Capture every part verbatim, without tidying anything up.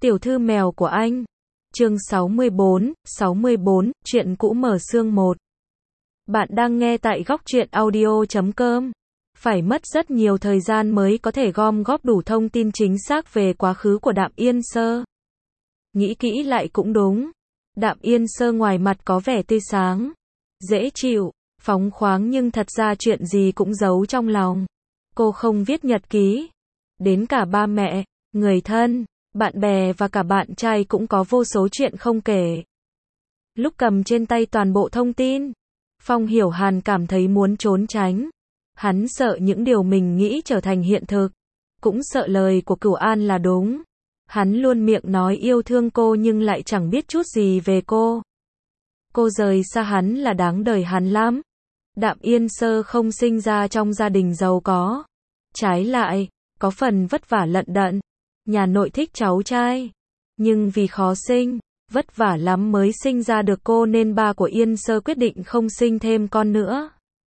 Tiểu thư mèo của anh. Chương sáu mươi bốn, sáu mươi bốn, chuyện cũ mở xương một. Bạn đang nghe tại góc truyện audio chấm com. Phải mất rất nhiều thời gian mới có thể gom góp đủ thông tin chính xác về quá khứ của Đạm Yên Sơ. Nghĩ kỹ lại cũng đúng. Đạm Yên Sơ ngoài mặt có vẻ tươi sáng, dễ chịu, phóng khoáng nhưng thật ra chuyện gì cũng giấu trong lòng. Cô không viết nhật ký. Đến cả ba mẹ, người thân, bạn bè và cả bạn trai cũng có vô số chuyện không kể. Lúc cầm trên tay toàn bộ thông tin, Phong Hiểu Hàn cảm thấy muốn trốn tránh. Hắn sợ những điều mình nghĩ trở thành hiện thực, cũng sợ lời của Cửu An là đúng. Hắn luôn miệng nói yêu thương cô nhưng lại chẳng biết chút gì về cô. Cô rời xa hắn là đáng đời hắn lắm. Đạm Yên Sơ không sinh ra trong gia đình giàu có. Trái lại, có phần vất vả lận đận. Nhà nội thích cháu trai, nhưng vì khó sinh, vất vả lắm mới sinh ra được cô nên ba của Yên Sơ quyết định không sinh thêm con nữa.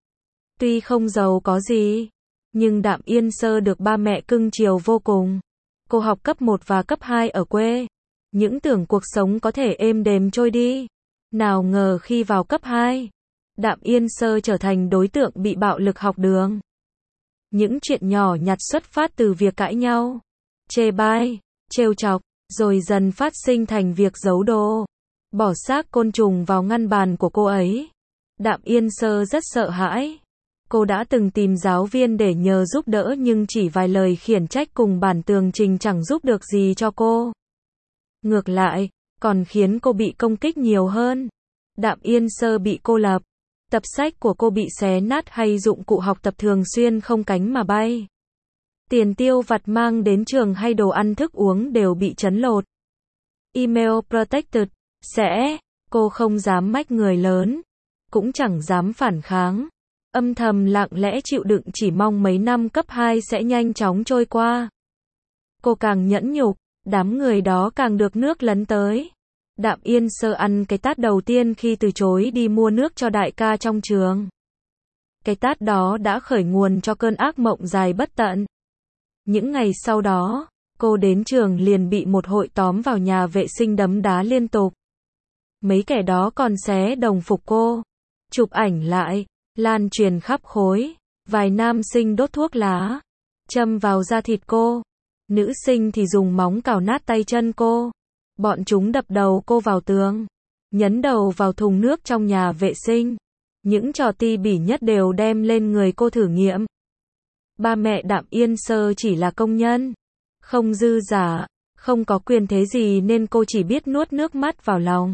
Tuy không giàu có gì, nhưng Đạm Yên Sơ được ba mẹ cưng chiều vô cùng. Cô học cấp một và cấp hai ở quê. Những tưởng cuộc sống có thể êm đềm trôi đi. Nào ngờ khi vào cấp hai, Đạm Yên Sơ trở thành đối tượng bị bạo lực học đường. Những chuyện nhỏ nhặt xuất phát từ việc cãi nhau, chê bai, trêu chọc, rồi dần phát sinh thành việc giấu đồ, bỏ xác côn trùng vào ngăn bàn của cô ấy. Đạm Yên Sơ rất sợ hãi. Cô đã từng tìm giáo viên để nhờ giúp đỡ nhưng chỉ vài lời khiển trách cùng bản tường trình chẳng giúp được gì cho cô. Ngược lại, còn khiến cô bị công kích nhiều hơn. Đạm Yên Sơ bị cô lập, tập sách của cô bị xé nát hay dụng cụ học tập thường xuyên không cánh mà bay. Tiền tiêu vặt mang đến trường hay đồ ăn thức uống đều bị trấn lột. Email protected, sẽ, cô không dám mách người lớn, cũng chẳng dám phản kháng. Âm thầm lặng lẽ chịu đựng chỉ mong mấy năm cấp hai sẽ nhanh chóng trôi qua. Cô càng nhẫn nhục, đám người đó càng được nước lấn tới. Đạm Yên Sơ ăn cái tát đầu tiên khi từ chối đi mua nước cho đại ca trong trường. Cái tát đó đã khởi nguồn cho cơn ác mộng dài bất tận. Những ngày sau đó, cô đến trường liền bị một hội tóm vào nhà vệ sinh đấm đá liên tục. Mấy kẻ đó còn xé đồng phục cô, chụp ảnh lại, lan truyền khắp khối. Vài nam sinh đốt thuốc lá, châm vào da thịt cô. Nữ sinh thì dùng móng cào nát tay chân cô. Bọn chúng đập đầu cô vào tường, nhấn đầu vào thùng nước trong nhà vệ sinh. Những trò ti bỉ nhất đều đem lên người cô thử nghiệm. Ba mẹ Đạm Yên Sơ chỉ là công nhân, không dư giả, không có quyền thế gì nên cô chỉ biết nuốt nước mắt vào lòng,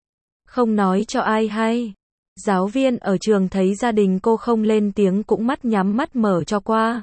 không nói cho ai hay. Giáo viên ở trường thấy gia đình cô không lên tiếng cũng mắt nhắm mắt mở cho qua.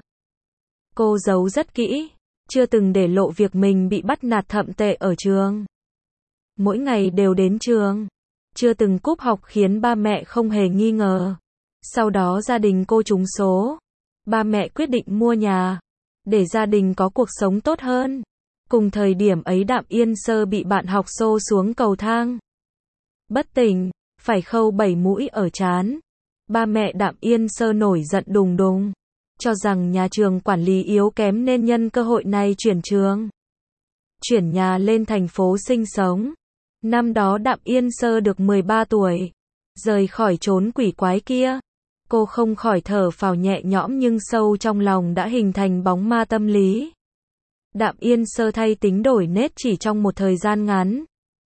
Cô giấu rất kỹ, chưa từng để lộ việc mình bị bắt nạt thậm tệ ở trường. Mỗi ngày đều đến trường, chưa từng cúp học khiến ba mẹ không hề nghi ngờ. Sau đó gia đình cô trúng số. Ba mẹ quyết định mua nhà, để gia đình có cuộc sống tốt hơn. Cùng thời điểm ấy Đạm Yên Sơ bị bạn học xô xuống cầu thang. Bất tỉnh, phải khâu bảy mũi ở trán. Ba mẹ Đạm Yên Sơ nổi giận đùng đùng, cho rằng nhà trường quản lý yếu kém nên nhân cơ hội này chuyển trường, chuyển nhà lên thành phố sinh sống. Năm đó Đạm Yên Sơ được mười ba tuổi, rời khỏi chốn quỷ quái kia. Cô không khỏi thở phào nhẹ nhõm nhưng sâu trong lòng đã hình thành bóng ma tâm lý. Đạm Yên Sơ thay tính đổi nết chỉ trong một thời gian ngắn.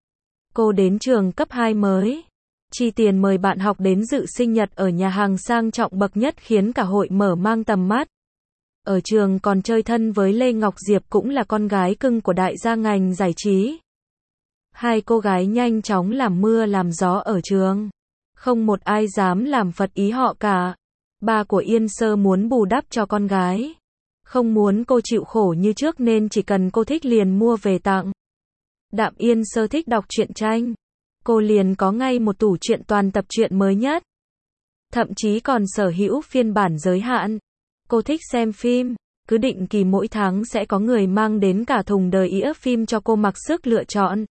Cô đến trường cấp hai mới, chi tiền mời bạn học đến dự sinh nhật ở nhà hàng sang trọng bậc nhất khiến cả hội mở mang tầm mắt. Ở trường còn chơi thân với Lê Ngọc Diệp cũng là con gái cưng của đại gia ngành giải trí. Hai cô gái nhanh chóng làm mưa làm gió ở trường. Không một ai dám làm phật ý họ cả. Ba của Yên Sơ muốn bù đắp cho con gái, không muốn cô chịu khổ như trước nên chỉ cần cô thích liền mua về tặng. Đạm Yên Sơ thích đọc truyện tranh. Cô liền có ngay một tủ truyện toàn tập truyện mới nhất. Thậm chí còn sở hữu phiên bản giới hạn. Cô thích xem phim, cứ định kỳ mỗi tháng sẽ có người mang đến cả thùng đời ĩa phim cho cô mặc sức lựa chọn.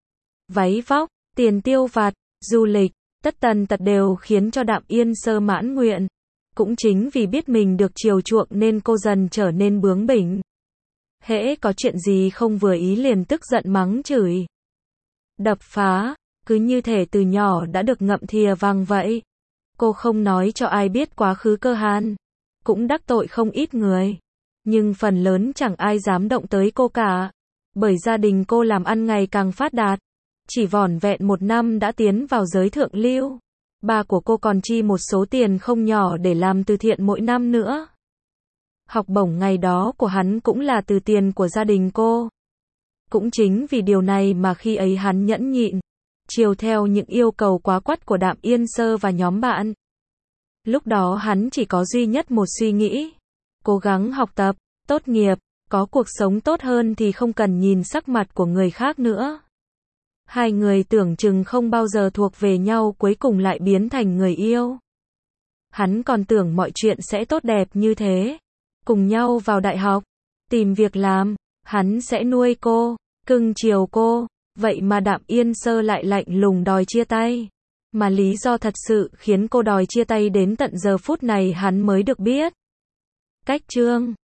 Váy vóc, tiền tiêu vặt, du lịch, tất tần tật đều khiến cho Đạm Yên Sơ mãn nguyện. Cũng chính vì biết mình được chiều chuộng nên cô dần trở nên bướng bỉnh. Hễ có chuyện gì không vừa ý liền tức giận mắng chửi. Đập phá, cứ như thể từ nhỏ đã được ngậm thìa vàng vậy. Cô không nói cho ai biết quá khứ Cơ Hàn, cũng đắc tội không ít người. Nhưng phần lớn chẳng ai dám động tới cô cả. Bởi gia đình cô làm ăn ngày càng phát đạt. Chỉ vỏn vẹn một năm đã tiến vào giới thượng lưu. Ba của cô còn chi một số tiền không nhỏ để làm từ thiện mỗi năm nữa. Học bổng ngày đó của hắn cũng là từ tiền của gia đình cô. Cũng chính vì điều này mà khi ấy hắn nhẫn nhịn, chiều theo những yêu cầu quá quắt của Đạm Yên Sơ và nhóm bạn. Lúc đó hắn chỉ có duy nhất một suy nghĩ. Cố gắng học tập, tốt nghiệp, có cuộc sống tốt hơn thì không cần nhìn sắc mặt của người khác nữa. Hai người tưởng chừng không bao giờ thuộc về nhau cuối cùng lại biến thành người yêu. Hắn còn tưởng mọi chuyện sẽ tốt đẹp như thế. Cùng nhau vào đại học, tìm việc làm, hắn sẽ nuôi cô, cưng chiều cô. Vậy mà Đạm Yên Sơ lại lạnh lùng đòi chia tay. Mà lý do thật sự khiến cô đòi chia tay đến tận giờ phút này hắn mới được biết. Cách chương